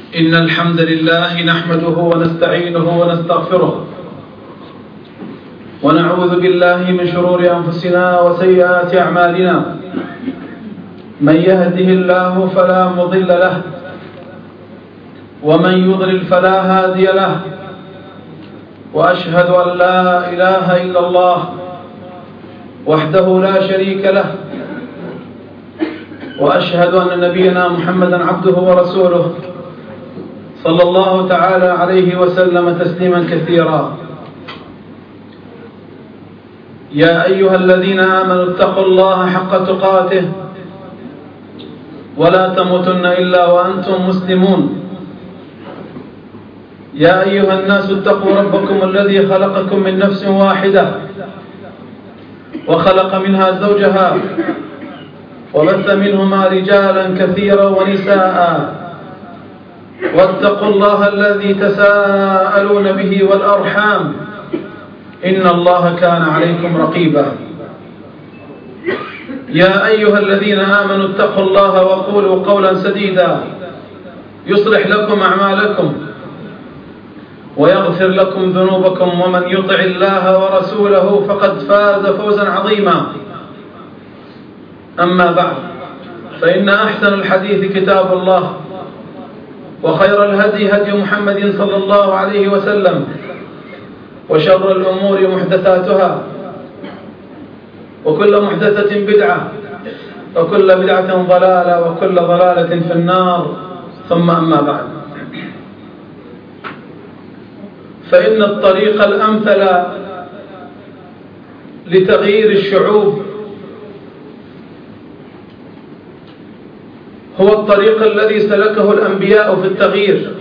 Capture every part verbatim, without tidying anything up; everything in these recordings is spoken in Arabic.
إن الحمد لله نحمده ونستعينه ونستغفره ونعوذ بالله من شرور أنفسنا وسيئات أعمالنا. من يهده الله فلا مضل له ومن يضلل فلا هادي له، وأشهد أن لا إله إلا الله وحده لا شريك له، وأشهد أن نبينا محمدا عبده ورسوله صلى الله تعالى عليه وسلم تسليما كثيرا. يا أيها الذين آمنوا اتقوا الله حق تقاته ولا تموتن إلا وأنتم مسلمون. يا أيها الناس اتقوا ربكم الذي خلقكم من نفس واحدة وخلق منها زوجها وبث منهما رجالا كثيرا ونساء، واتقوا الله الذي تساءلون به والأرحام إن الله كان عليكم رقيبا. يا أيها الذين آمنوا اتقوا الله وقولوا قولا سديدا يصلح لكم أعمالكم ويغفر لكم ذنوبكم، ومن يطع الله ورسوله فقد فاز فوزا عظيما. أما بعد، فإن أحسن الحديث كتاب الله، وخير الهدي هدي محمد صلى الله عليه وسلم، وشر الأمور محدثاتها، وكل محدثة بدعة، وكل بدعة ضلالة، وكل ضلالة في النار. ثم أما بعد، فإن الطريق الأمثل لتغيير الشعوب هو الطريق الذي سلكه الأنبياء في التغيير.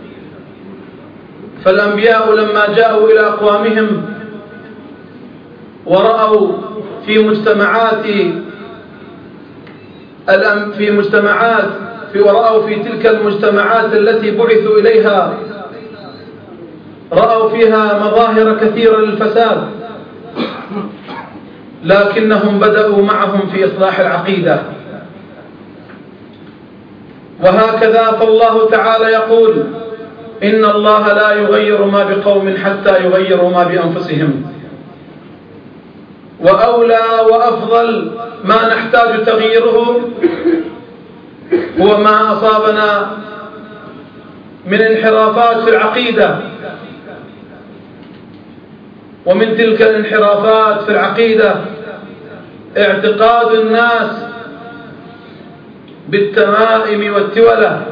فالأنبياء لما جاءوا إلى أقوامهم ورأوا في مجتمعات في مجتمعات في ورأوا في تلك المجتمعات التي بعثوا إليها، رأوا فيها مظاهر كثيرة للفساد، لكنهم بدأوا معهم في إصلاح العقيدة. وهكذا فالله تعالى يقول: إن الله لا يغير ما بقوم حتى يغيروا ما بأنفسهم. وأولى وأفضل ما نحتاج تغييره هو ما أصابنا من انحرافات في العقيدة. ومن تلك الانحرافات في العقيدة اعتقاد الناس بالتمائم والتولة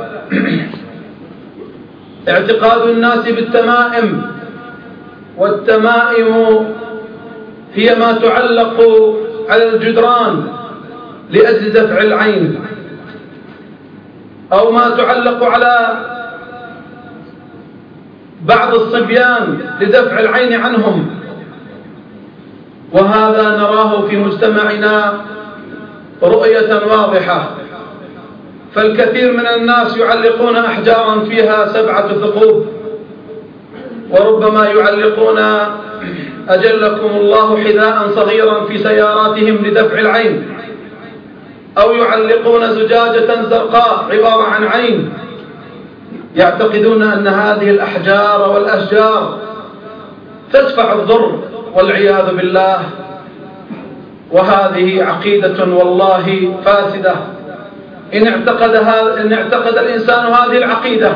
اعتقاد الناس بالتمائم، والتمائم هي ما تعلق على الجدران لأجل دفع العين، أو ما تعلق على بعض الصبيان لدفع العين عنهم. وهذا نراه في مجتمعنا رؤية واضحة، فالكثير من الناس يعلقون أحجارا فيها سبعة ثقوب، وربما يعلقون أجلكم الله حذاء صغيرا في سياراتهم لدفع العين، أو يعلقون زجاجة زرقاء عبارة عن عين، يعتقدون أن هذه الأحجار والأشجار تدفع الضر والعياذ بالله. وهذه عقيدة والله فاسدة. إن اعتقد, إن اعتقد الإنسان هذه العقيدة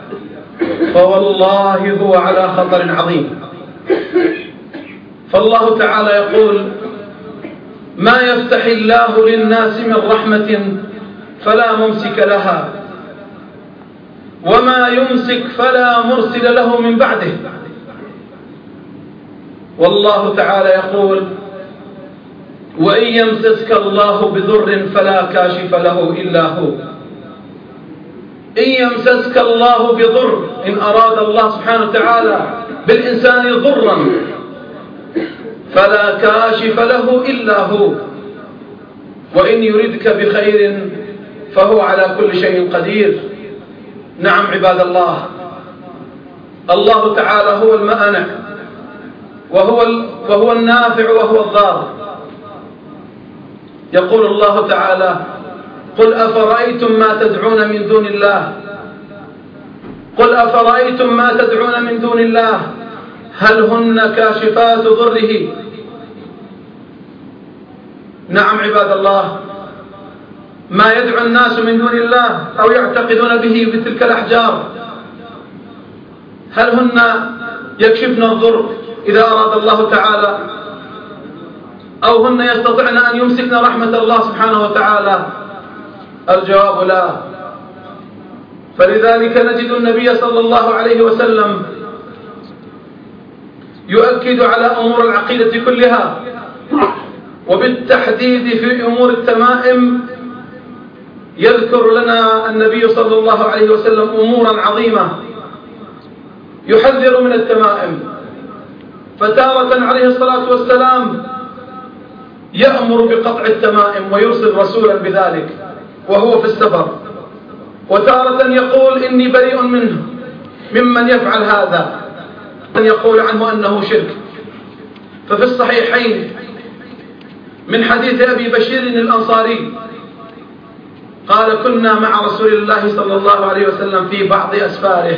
فوالله هو على خطر عظيم. فالله تعالى يقول: ما يفتح الله للناس من رحمة فلا ممسك لها، وما يمسك فلا مرسل له من بعده. والله تعالى يقول: وإن يمسسك الله بضر فلا كاشف له إلا هو. إن يمسسك الله بضر، إن أراد الله سبحانه وتعالى بالإنسان ضرا فلا كاشف له إلا هو، وإن يردك بخير فهو على كل شيء قدير. نعم عباد الله، الله تعالى هو المانع وهو, وهو النافع وهو الضار. يقول الله تعالى: قل أفرأيتم ما تدعون من دون الله قل أفرأيتم ما تدعون من دون الله هل هن كاشفات ضره. نعم عباد الله، ما يدعو الناس من دون الله أو يعتقدون به بتلك الأحجار هل هن يكشفن الضر إذا أراد الله تعالى، أو هن يستطعن أن يمسكن رحمة الله سبحانه وتعالى؟ الجواب لا. فلذلك نجد النبي صلى الله عليه وسلم يؤكد على أمور العقيدة كلها، وبالتحديد في أمور التمائم يذكر لنا النبي صلى الله عليه وسلم أمورا عظيمة يحذر من التمائم. فتارة عليه الصلاة والسلام يأمر بقطع التمائم ويرسل رسولا بذلك وهو في السفر، وتارة يقول إني بريء منه ممن يفعل هذا، أن يقول عنه أنه شرك. ففي الصحيحين من حديث أبي بشير الأنصاري قال كنا مع رسول الله صلى الله عليه وسلم في بعض أسفاره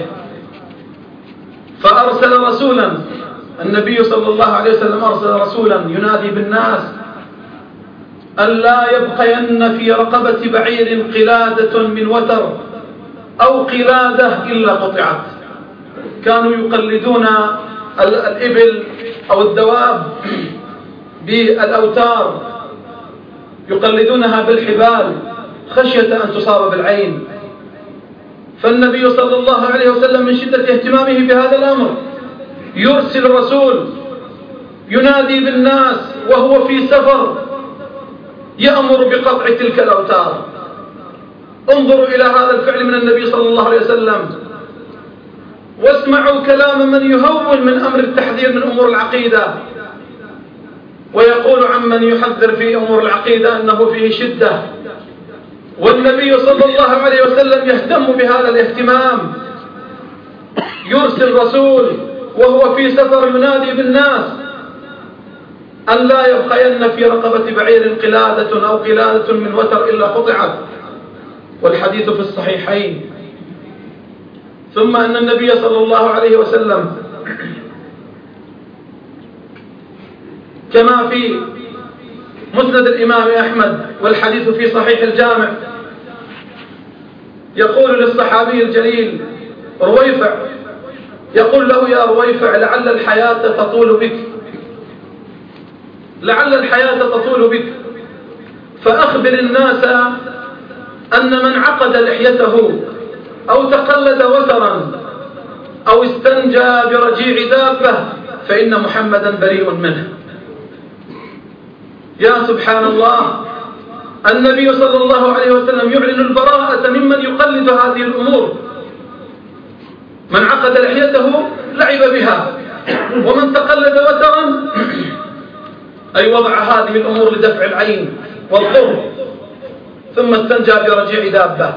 فأرسل رسولا، النبي صلى الله عليه وسلم أرسل رسولا ينادي بالناس أن لا يبقين في رقبة بعير قلادة من وتر أو قلادة إلا قطعت. كانوا يقلدون الإبل أو الدواب بالأوتار، يقلدونها بالحبال خشية أن تصاب بالعين. فالنبي صلى الله عليه وسلم من شدة اهتمامه بهذا الأمر يرسل رسول ينادي بالناس وهو في سفر يأمر بقطع تلك الأوتار. انظروا إلى هذا الفعل من النبي صلى الله عليه وسلم، واسمعوا كلام من يهون من أمر التحذير من أمور العقيدة، ويقول عمن يحذر في أمور العقيدة أنه فيه شدة، والنبي صلى الله عليه وسلم يهتم بهذا الاهتمام. يرسل رسول وهو في سفر ينادي بالناس أن لا يبقين في رقبة بعير قلادة أو قلادة من وتر إلا قطعت، والحديث في الصحيحين. ثم أن النبي صلى الله عليه وسلم كما في مسند الإمام أحمد والحديث في صحيح الجامع يقول للصحابي الجليل رويفع، يقول له يا رويفع لعل الحياة تطول بك، لعل الحياة تطول بك، فأخبر الناس أن من عقد لحيته أو تقلد وترا أو استنجى برجيع دابة فإن محمدا بريء منه. يا سبحان الله، النبي صلى الله عليه وسلم يعلن البراءة ممن يقلد هذه الأمور. من عقد لحيته لعب بها، ومن تقلد وترا أي وضع هذه الأمور لدفع العين والضر، ثم استنجى برجيع دابة،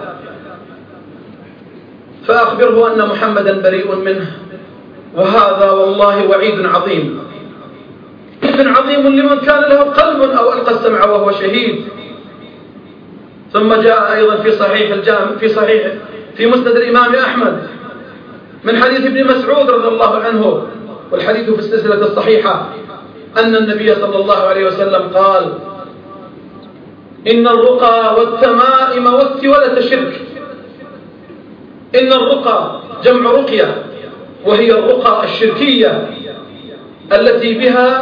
فأخبره أن محمدا بريء منه. وهذا والله وعيد عظيم، وعيد عظيم لمن كان له قلب أو ألقى السمع وهو شهيد. ثم جاء أيضا في صحيح الجامع في صحيح في مسند الإمام أحمد من حديث ابن مسعود رضي الله عنه، والحديث في السلسلة الصحيحة، أن النبي صلى الله عليه وسلم قال إن الرقى والتمائم والتولة شرك. إن الرقى جمع رقية، وهي الرقى الشركية التي بها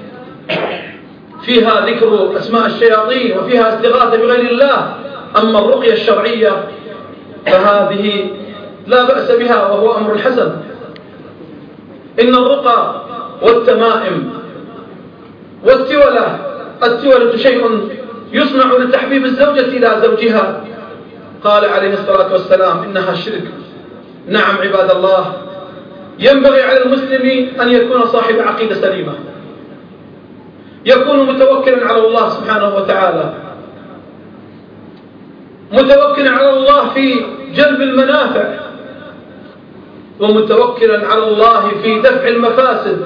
فيها ذكر أسماء الشياطين وفيها استغاثة بغير الله. أما الرقية الشرعية فهذه لا بأس بها وهو أمر حسن. إن الرقى والتمائم والتولة، التولة شيء يصنع لتحبيب الزوجة إلى زوجها، قال عليه الصلاة والسلام إنها شرك. نعم عباد الله، ينبغي على المسلم أن يكون صاحب عقيدة سليمة، يكون متوكلا على الله سبحانه وتعالى، متوكلا على الله في جلب المنافع، ومتوكلا على الله في دفع المفاسد.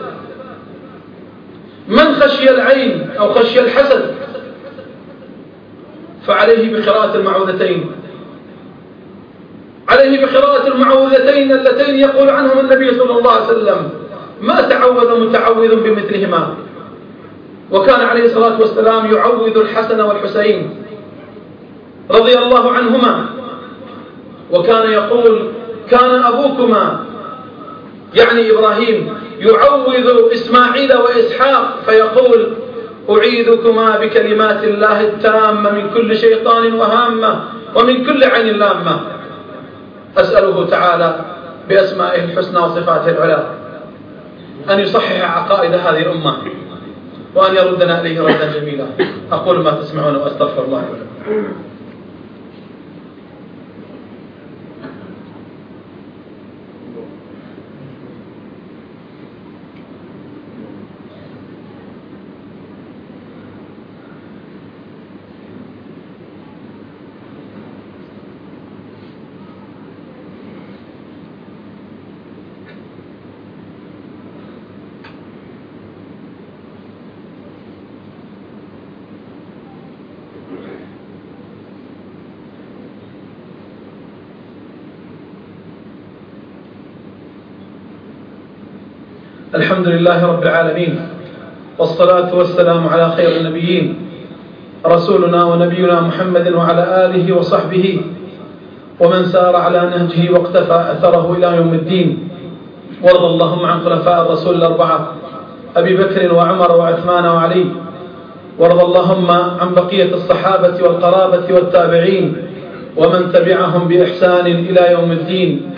من خشي العين أو خشي الحسد فعليه بقراءة المعوذتين. عليه بقراءة المعوذتين اللتين يقول عنهم النبي صلى الله عليه وسلم: ما تعوذ متعوذ بمثلهما. وكان عليه الصلاة والسلام يعوذ الحسن والحسين رضي الله عنهما، وكان يقول: كان أبوكما يعني إبراهيم يعوذ إسماعيل وإسحاق فيقول: أعيذكما بكلمات الله التامة من كل شيطان وهامة ومن كل عين لامة. أسأله تعالى بأسمائه الحسنى وصفاته العلى أن يصحح عقائد هذه الأمة وأن يردنا إليه ردا جميلا. أقول ما تسمعون وأستغفر الله لكم. الحمد لله رب العالمين، والصلاة والسلام على خير النبيين رسولنا ونبينا محمد وعلى آله وصحبه ومن سار على نهجه واقتفى أثره إلى يوم الدين. وارض اللهم عن خلفاء الرسول الأربعة أبي بكر وعمر وعثمان وعلي، وارض اللهم عن بقية الصحابة والقرابة والتابعين ومن تبعهم بإحسان إلى يوم الدين.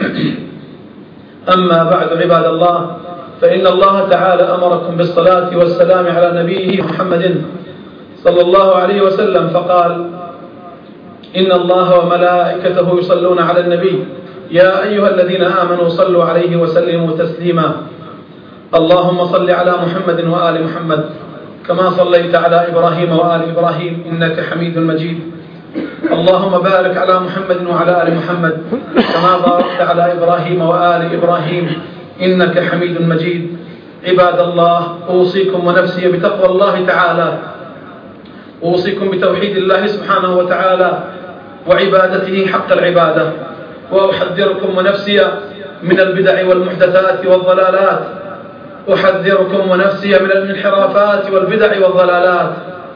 أما بعد، عباد الله، فإن الله تعالى أمركم بالصلاة والسلام على نبيه محمد صلى الله عليه وسلم، فقال: إن الله وملائكته يصلون على النبي يا أيها الذين آمنوا صلوا عليه وسلموا تسليما. اللهم صل على محمد وآل محمد كما صليت على إبراهيم وآل إبراهيم إنك حميد مجيد. اللهم بارك على محمد وعلى آل محمد كما باركت على إبراهيم وآل إبراهيم إنك حميد مجيد. عباد الله، أوصيكم ونفسي بتقوى الله تعالى، أوصيكم بتوحيد الله سبحانه وتعالى وعبادته حق العبادة، وأحذركم ونفسي من البدع والمحدثات والضلالات، أحذركم ونفسي من الانحرافات والبدع والضلالات.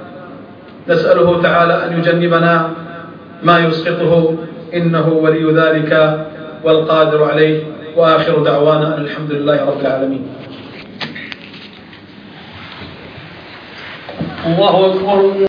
نسأله تعالى أن يجنبنا ما يسقطه، إنه ولي ذلك والقادر عليه. وآخر دعوانا الحمد لله رب العالمين. الله أكبر.